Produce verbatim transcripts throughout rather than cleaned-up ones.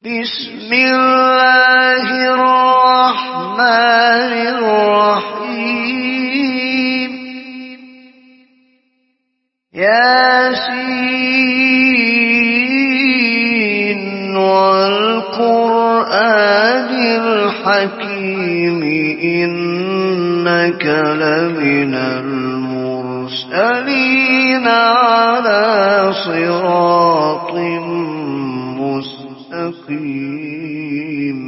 بسم الله الرحمن الرحيم ياسين والقرآن الحكيم إنك لمن المرسلين على صراط مستقيم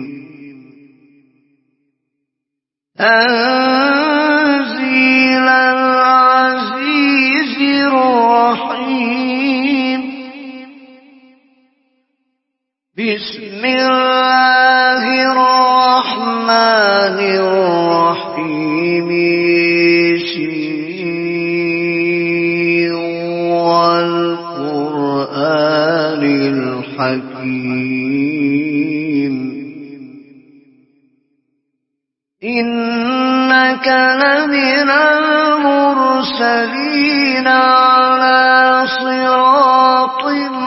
تنزيل العزيز الرحيم بسم الله الرحمن الرحيم ياسين والقرآن الحكيم إنك لمن المرسلين على صراط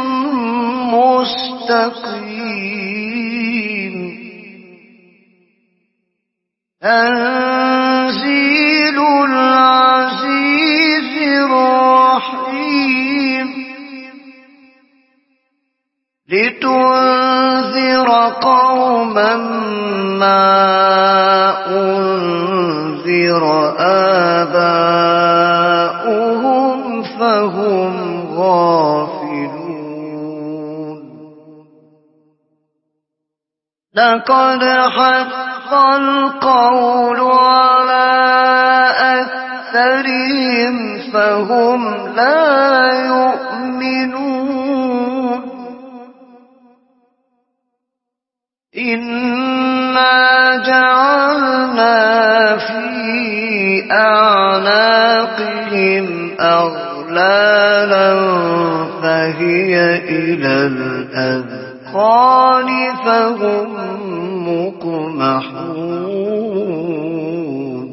مستقيم تنزيل العزيز الرحيم لتنذر قوما ما أنذر آباؤهم فهم غافلون لقد حق القول على أكثرهم فهم لا يؤمنون إنا جعلنا في أعناقهم أغلالا فهي إلى الأذقان فهم مقمحون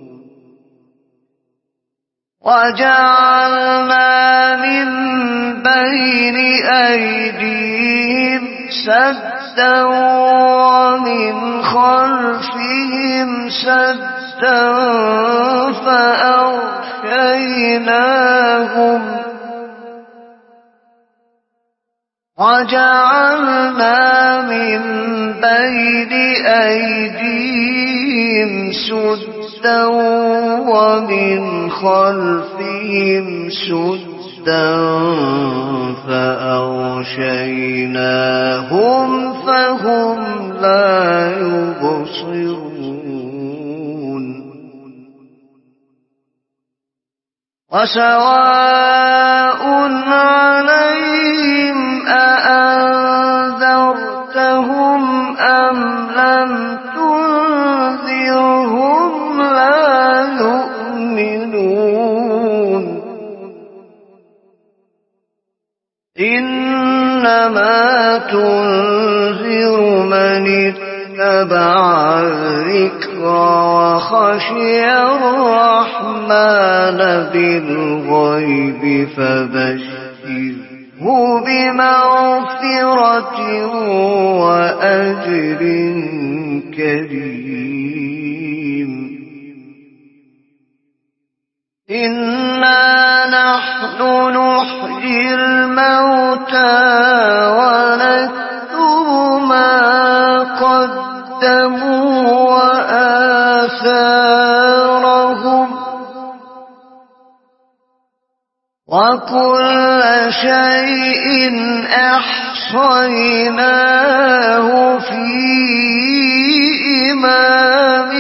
وجعلنا من بين أيديهم سدا ومن خلفهم سدا فأغشيناهم وجعلنا من بين أيديهم سدا ومن خلفهم سدا فأغشيناهم فهم لا يبصرون وسواء عليهم أأنذرتهم أم لم تنذرهم لا يؤمنون إنما تنذر من اتبع الذكر وخشي الرحمن بالغيب فبشره بمغفرة وأجر كريم إنا نحن نحيي الموتى ونكتب ما قدموا وآثارهم وكل شيء أحصيناه في إمام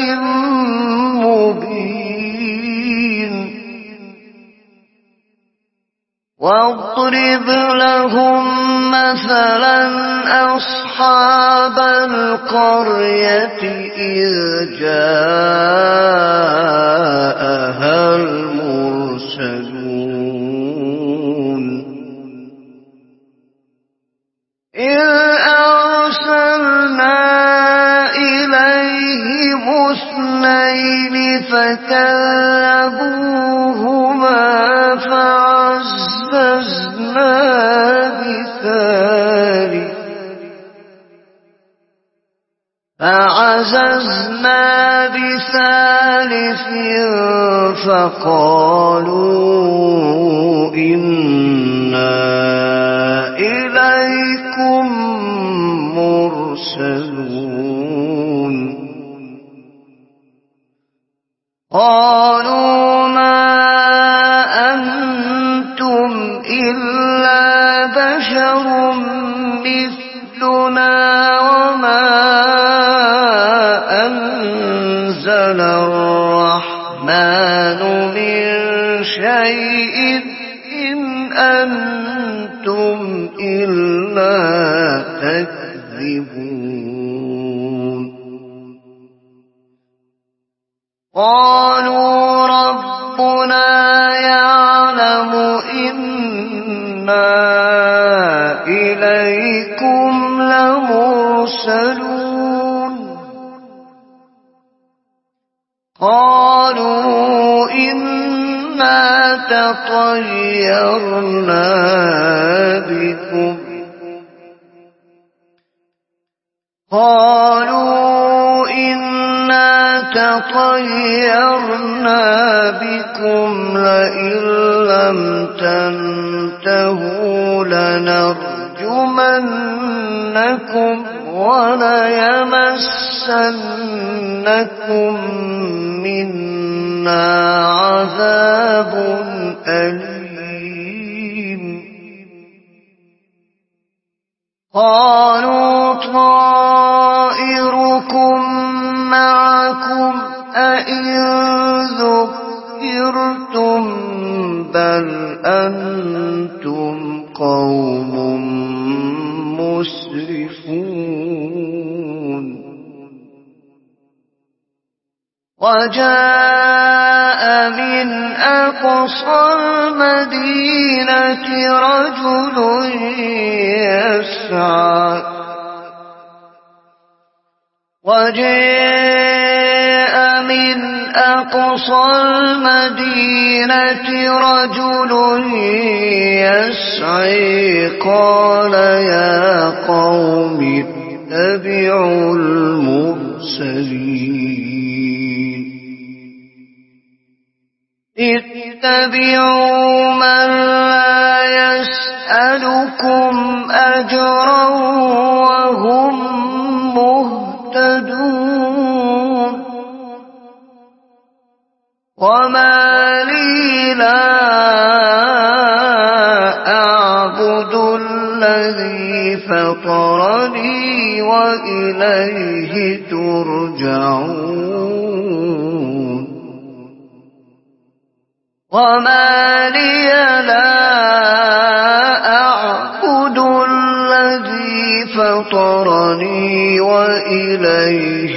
مبين واضرب لهم مثلا أصحاب القرية إذ جاءها المرسلون إذ أرسلنا إليهم اثنين فكذبوهما فعززنا بثالث فعززنا بثالث فقالوا إنا إليكم مرسلون قالوا ما أنتم إلا بشر مثلنا وما أنزل الرحمن من شيء إن أنتم إلا تكذبون قالوا ربنا يعلم إنا إليكم لمرسلون قالوا إنا تطيرنا بكم قالوا إنا تطيرنا بكم لئن لم تنتهوا لنرجمنكم وليمسنكم منا عذاب أليم قالوا طائركم معكم أئن ذكرتم بل أنتم قوم مسرفون وجاء من أقصى المدينة رجل يسعى وجاء من أقصى المدينة رجل يسعى قال يا قوم اتبعوا المرسلين اتبعوا من لا يسألكم أجرا وهم مهتدون وما لي لا أعبد الذي فطرني وإليه ترجعون وما لي لا أعبد الذي فطرني وإليه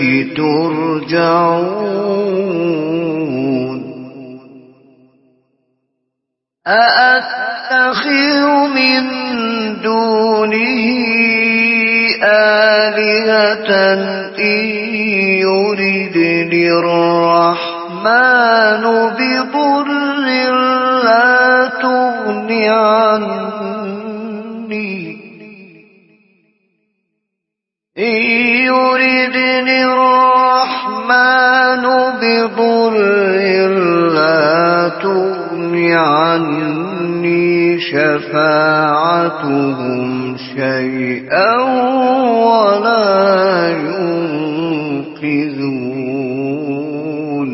ترجعون أأتخذ من دونه آلهة إن يردني الرحمن بضر لا تغن عني إن يردني الرحمن بضر لا تغن عني شفاعتهم شيئا ولا ينقذون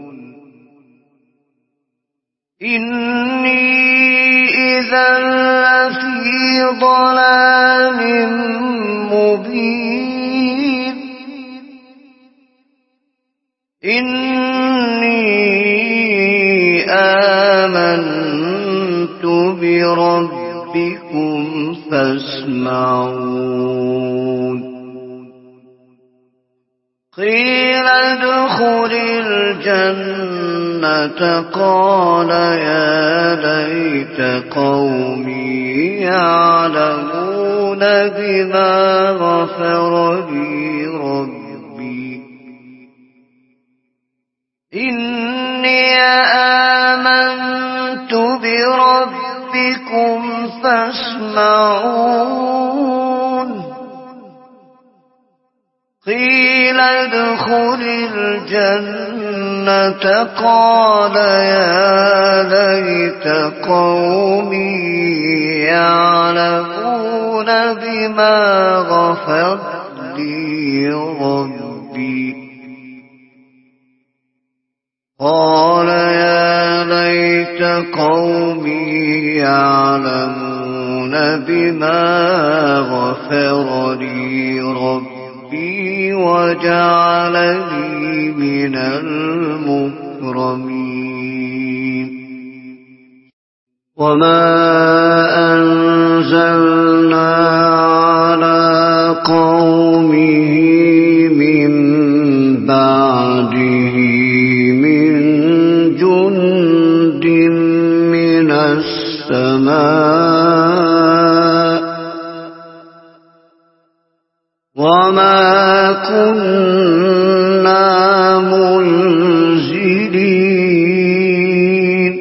إني إذا لفي ضلال مبين إني آمنت بربكم فاسمعون قيل ادخل الجنة قال يا ليت قومي يعلمون بما غفر لي ربي إني آمنت بربكم فاسمعون قيل ادخل الجنة قال يا ليت قومي يعلمون بما غفر لي ربي قال يا ليت قومي يعلمون بما غفر لي ربي وجعلني من المكرمين وما أنزلنا على قومه من بعده من جند من السماء وما كنا منزلين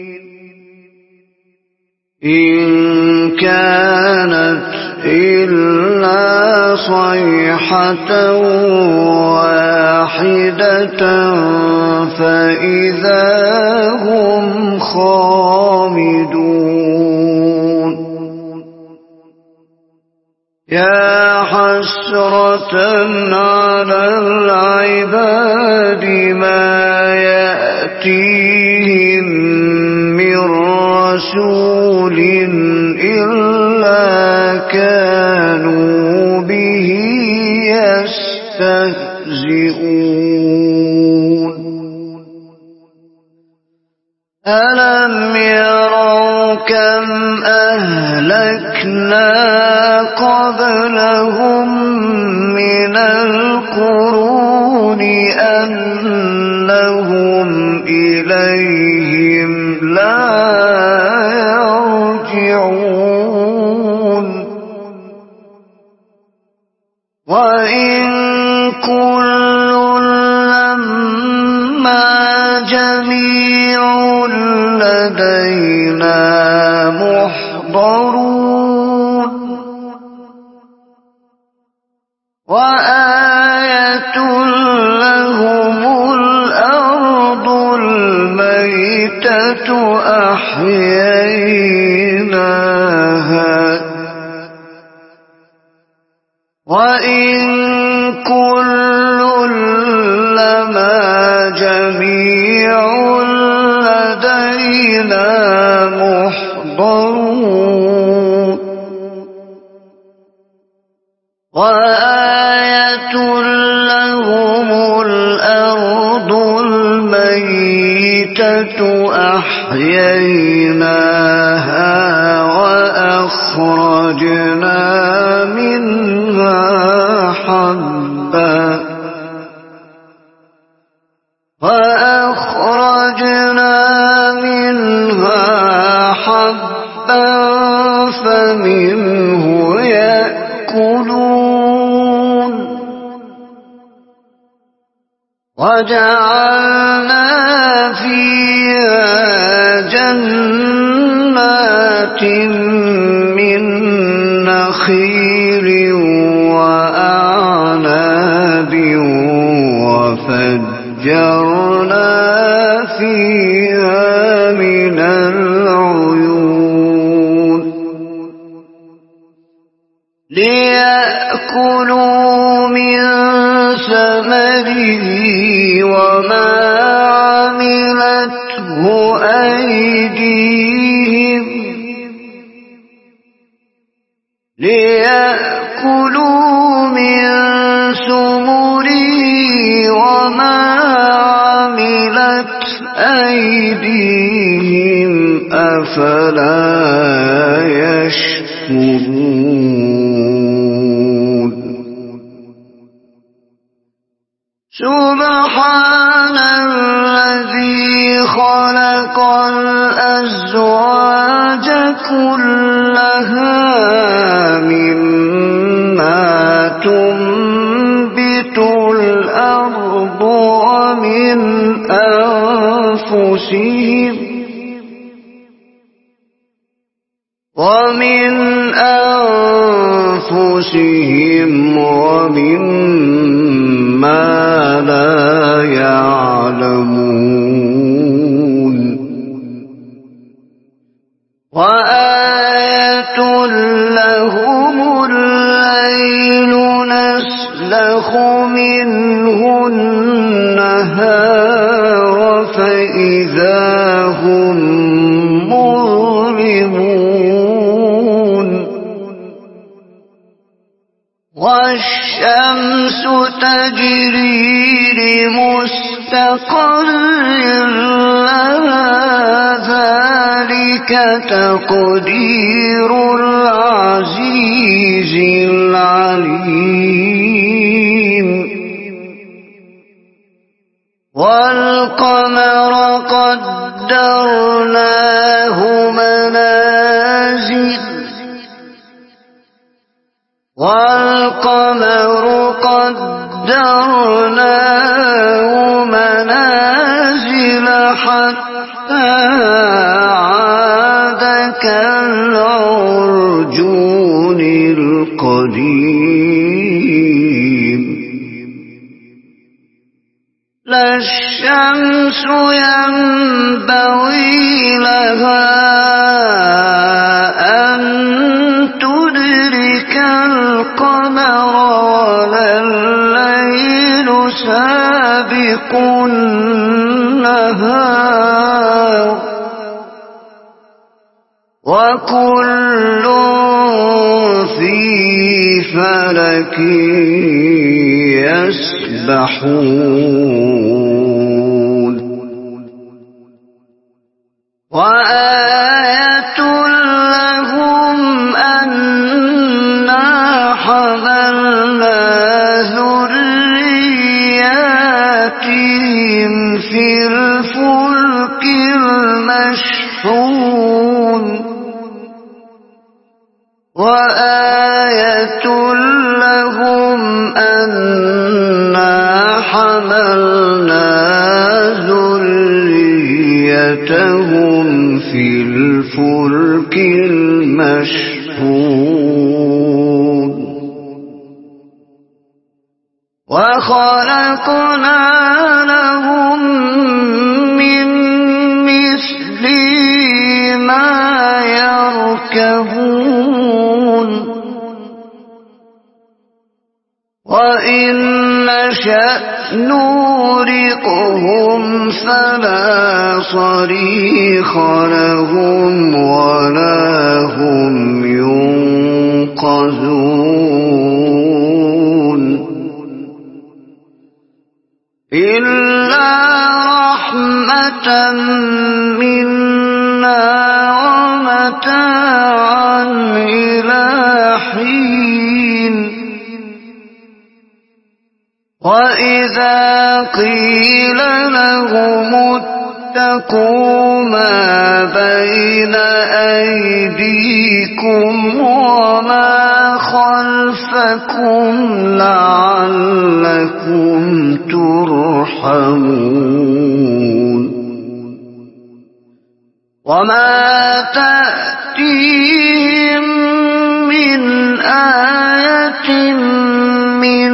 إن كانت إلا صيحة واحدة فإذا هم خامدون يا حسرة على العباد ما يأتيهم من رسول إلا كانوا به يستهزئون ألم يروا كم أهلكنا قبلهم من القرون أنهم إليهم لا يرجعون وإن كل لما جميع لدينا محضرون وآية لهم الأرض الميتة أحييناها وإن كل لما جميع لدينا محضرون وآية لهم الأرض الميتة أحييناها وأخرجنا منها حبا وأخرجنا منها حبا فمنه يأكلون وجعلنا فيها جنات من نخيل وأعناب وفجرنا فيها من العيون ليأكلوا من ثمره وما عملته أيديهم ليأكلوا من ثمره وما عملت أيديهم أفلا يشكرون سبحان الذي خلق الأزواج كلها مما تنبت الأرض ومن أنفسهم ومن أنفسهم ومما نسلخ منه النهار فإذا هم مظلمون والشمس تجري لمستقر لها ذلك تقدير العزيز العليم والقمر قدرناه منازل والقمر قدرناه منازل حتى عاد كالعرجون القديم لا الشمس ينبغي لها أن تدرك القمر ولا الليل سابق النهار وكل في فلك يسبحون وآية لهم أنا حملنا ذرياتهم في الفلك المشحون وآية لهم أنا حملنا ذريتهم في الفلك المشحون وخلقنا لهم من مثله ما يركبون وإن نشأ نورقهم فلا صريخ لهم ولا هم ينقذون إلا رحمة منا ومتاعا إلى حين وإذا قيل لهم اتقوا ما بين أيديكم وما خلفكم لعلكم ترحمون وما تأتيهم من آية من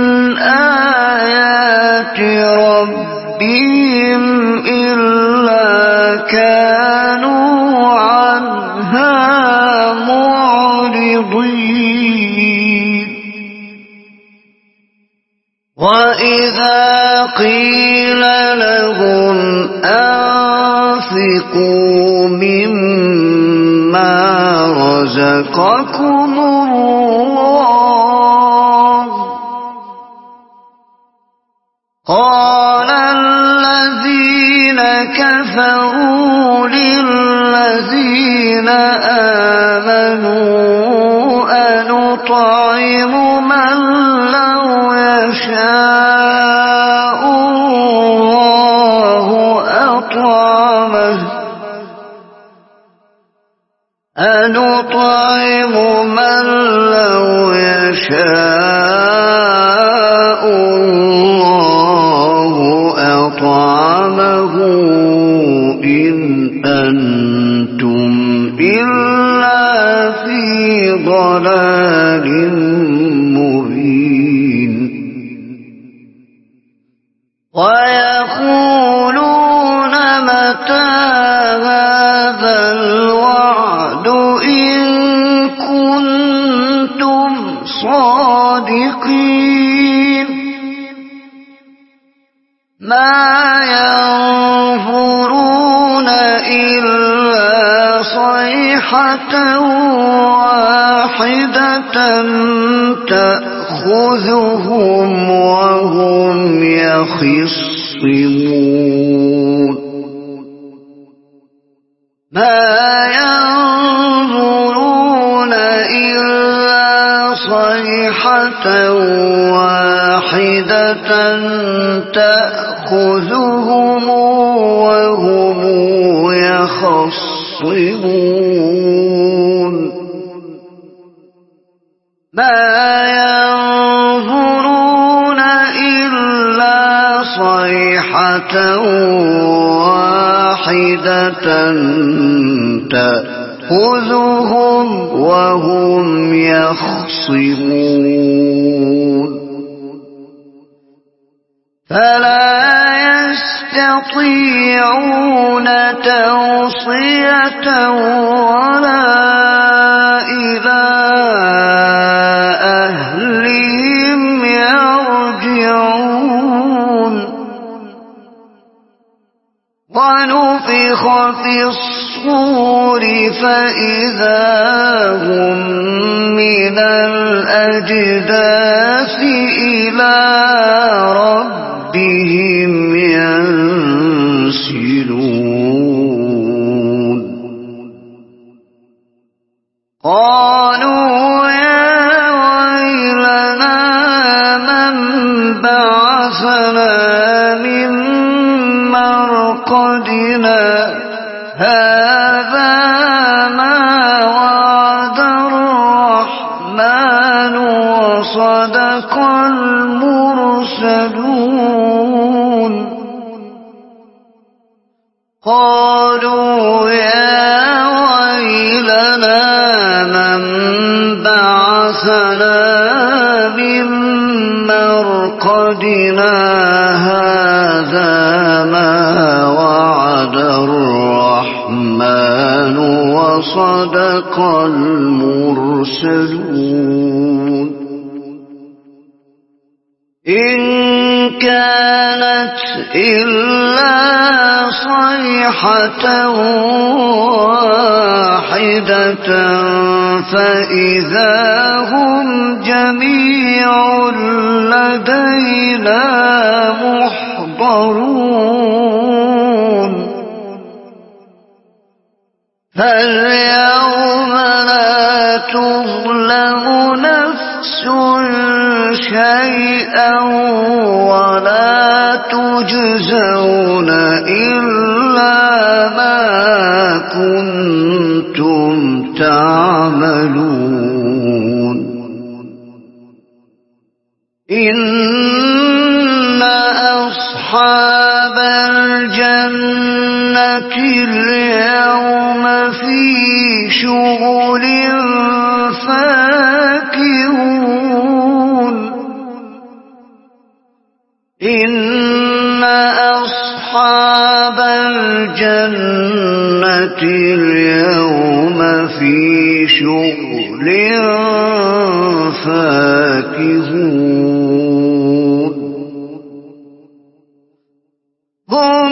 آيات ربهم إلا كانوا عنها معرضين وإذا قيل لهم أنفقوا مما رزقكم الله قال الذين كفروا للذين آمنوا أنطعم من لو يشاء الله أطعمه أنطعم من لو يشاء الله أطعمه إن أنتم إلا في ضلال مبين ويقولون متى هذا الوعد إن كنتم صادقين ما ينظرون إلا صيحة واحدة تأخذهم وهم يخصمون ما ينظرون إلا صيحة واحدة تأخذهم وهم يخصمون ما ينظرون إلا صيحة واحدة تأخذهم وهم يخصمون فلا يستطيعون توصية ولا إلى أهلهم يرجعون ونفخ في الصور فإذا هم من الأجداث إلى ربهم ينسلون قالوا يا ويلنا من بعثنا من مرقدنا هذا ما وعد الرحمن وصدق المرسلون قالوا يا ويلنا من بعثنا من مرقدنا هذا ما وعد الرحمن وصدق المرسلون إن كانت إلا صيحة واحدة فإذا هم جميع لدينا محضرون فاليوم لا تظلم نفس شيئا ولا تجزون إلا ما كنتم تعملون إن أصحاب الجنة اليوم في شغل فاكهون إن أصحاب الجنة اليوم في شغل فاكهون هم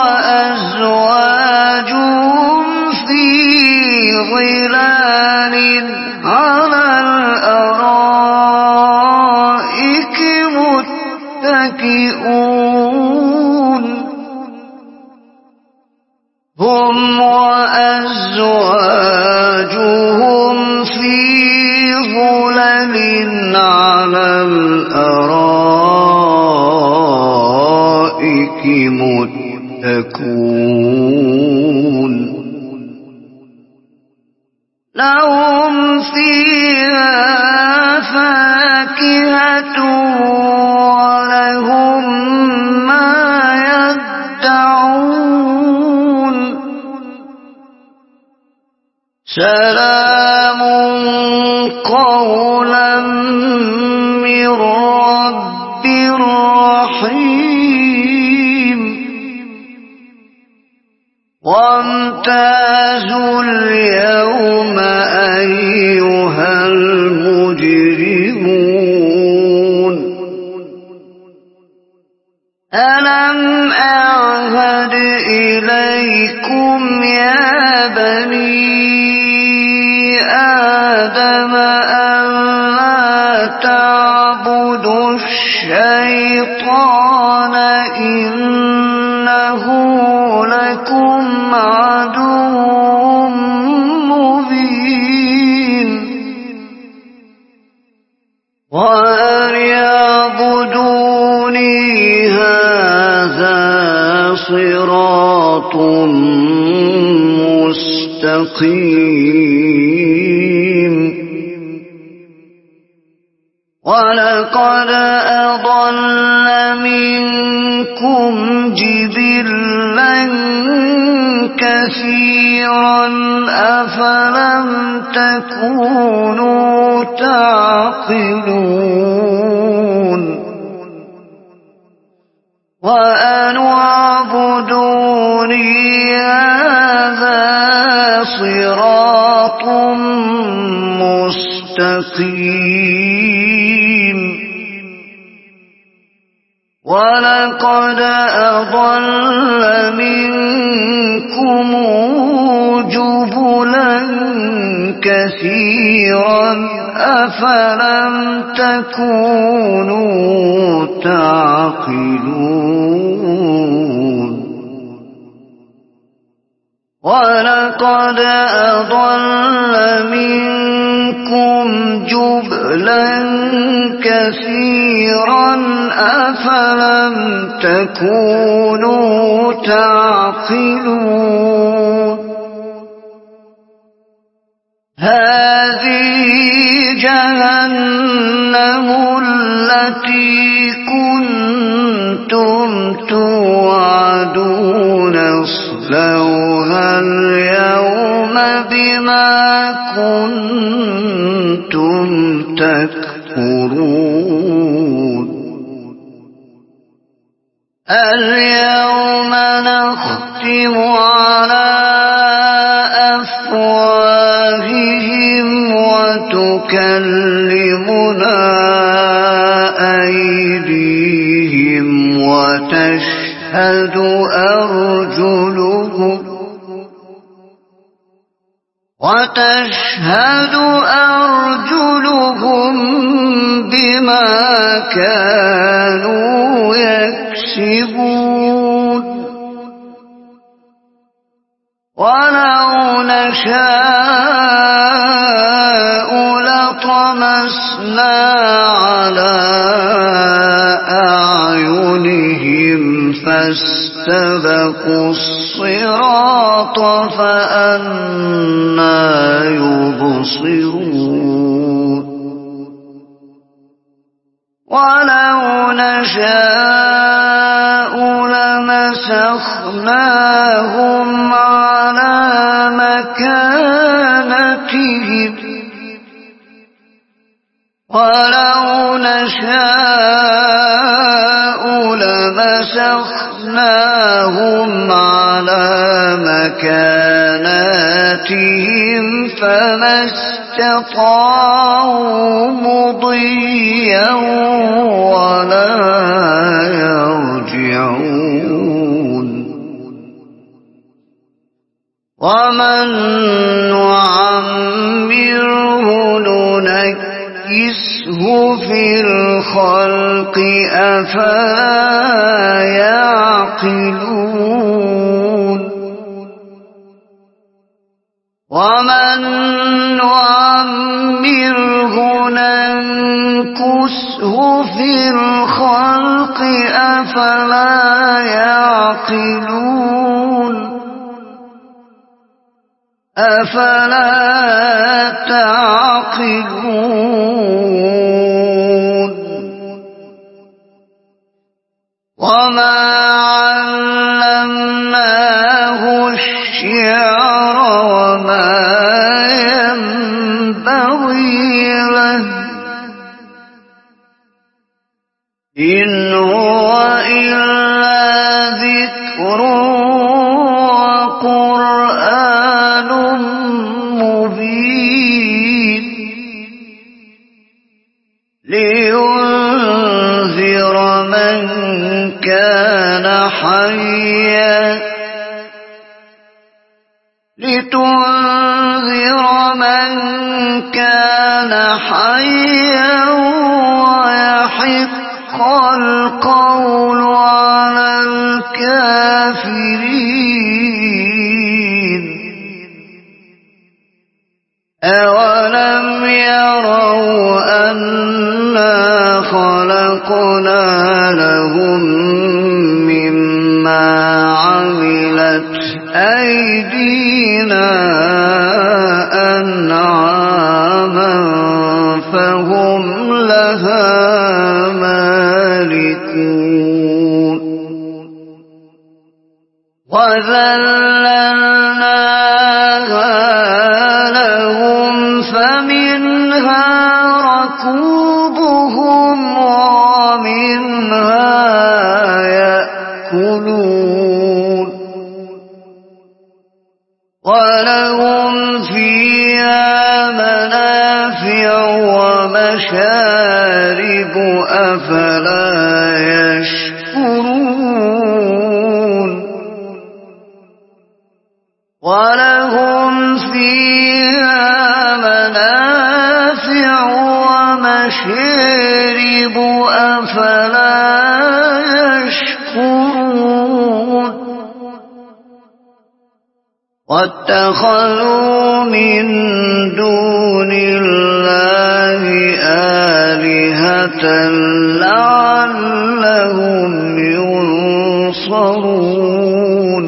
وأزواجهم في ظلال على الأرائك متكئون هم وأزواجهم في ظلل على الأرائك متكئون لهم فيها فاكهة ولهم ما يدعون سلام قولا من رب رحيم وامتازوا اليوم أيها المجرمون ألم الشيطان إنه لكم عدو مبين وأن يعبدوني هذا صراط مستقيم ولقد أضل منكم جبلا كثيرا أفلم تكونوا تعقلون وأن اعبدوني هذا صراط مستقيم ولقد أضل منكم جبلا كثيرا أفلم تكونوا تعقلون ولقد أضل منكم جبلا كثيرا أفلم تكونوا تعقلون هذه جهنم التي كنتم توعدون اصلوها اليوم بما كنتم تكفرون اليوم نختم على أفواههم وتكلمنا أيديهم وتشهد أرجلهم وتشهد أرجلهم بما كانوا يكسبون ولو نشاء لطمسنا على أعينهم فاستبقوا الصراط فأنى يبصرون ولو نشاء لمسخناهم على مكانتهم ولو نشاء لمسخناهم على مكاناتهم فما استطاعوا مضيا ولا يرجعون ومن نعمره ننكسه في الخلق أفلا يعقلون ومن نعمره ننكسه في الخلق أفلا يعقلون أفلا تعقلون وما علمناه الشعر وما ينبغي له إن هو إلا ذكر وقرآن مبين لينذر من كان حيا لتنذر من كان حيا ويحق حق القول على الكافرين أولم يروا أنا خلقنا لهم مما عملت أيدينا أنعاما فهم لها مالكون وذللناها لهم فمنها ركوبهم ومنها يأكلون ولهم فيها منافع ومشارب أفلا يشكرون ولهم فيها منافع ومشارب أفلا يشكرون واتخذوا من دون الله آلهة لعلهم ينصرون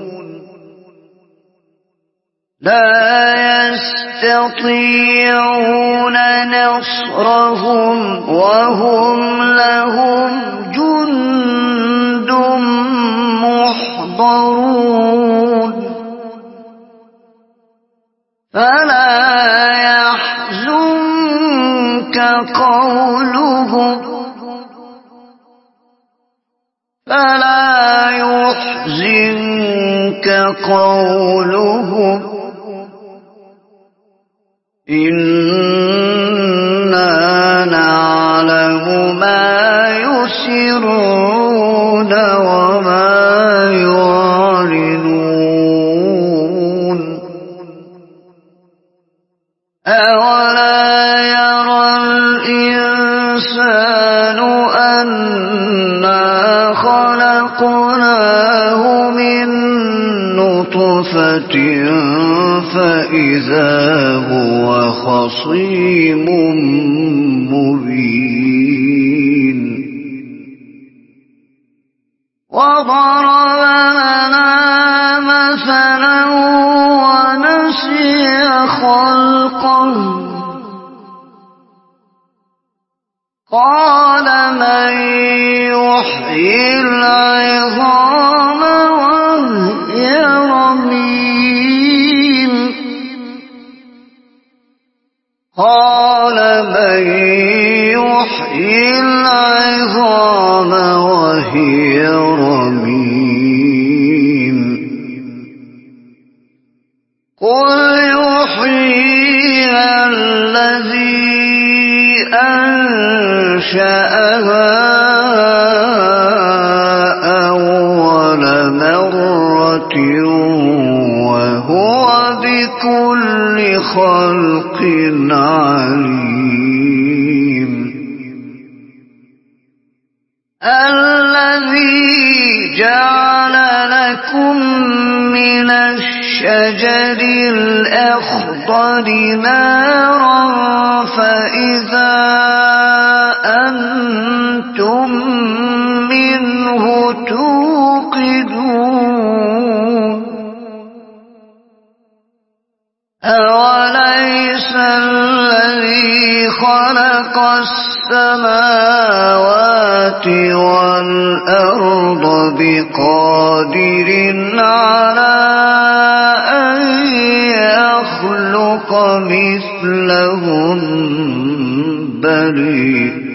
لا يستطيعون نصرهم وهم لهم جند محضرون فلا يحزنك قولهم فلا يحزنك قولهم إنا نعلم ما يسرون وما يعلنون أولا يرى الإنسان أنا خلقناه من نطفة فإذا هو خصيم مبين وضرب لنا مثلا ونسي خلقه قال من يحيي العظام وهي رميم قال من يحيي العظام وهي رميم قل يحييها الذي أنشأها أول مرة وهو بكل خلق عليم الذي جعل لكم من الشجر الأخضر نارا فإذا أنتم منه توقدون أوليس الذي خلق السماوات والأرض بقادر على أن يخلق مثلهم بلى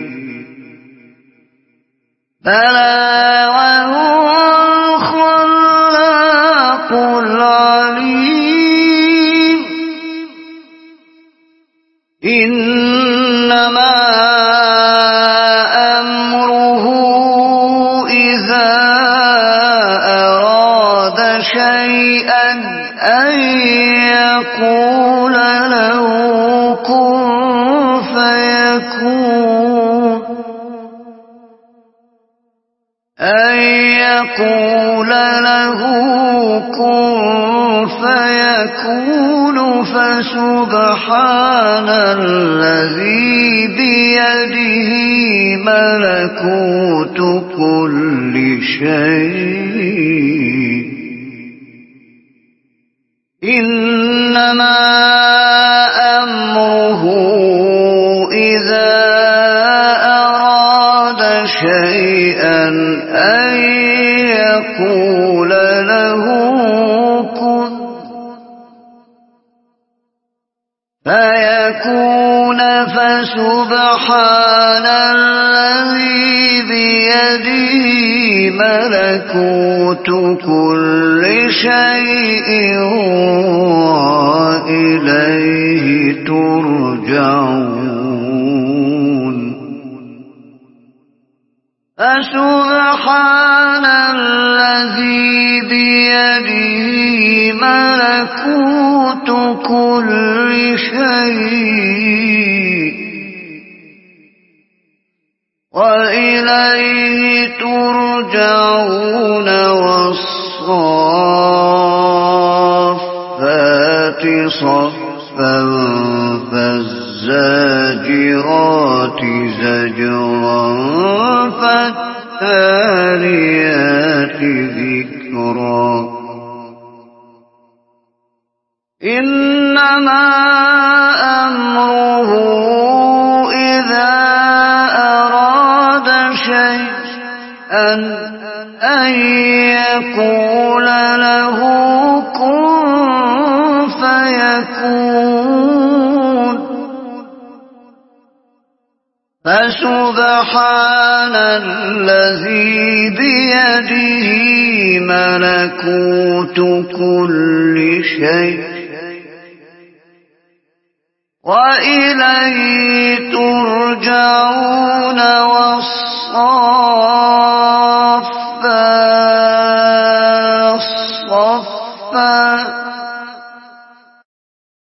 بلى وهو الخلاق العليم إنما أمره إذا أراد شيئا أن يقول له كن فيكون أن يقول له كن فيكون فسبحان الذي بيده ملكوت كل شيء إنما أمره إذا أراد شيئا أن يقول له كن فيكون فسبحان الذي بيده ملكوت كل شيء وإليه ترجعون فسبحان الذي بيده ملكوت كل شيء وإليه ترجعون والصافات صفا فالزاجرات زجرا فالتاليات ذكرا إنما أمره إذا أراد شيئا أن يقول له كن فيكون فسبحان الذي بيده ملكوت كل شيء وإليه ترجعون والصالحون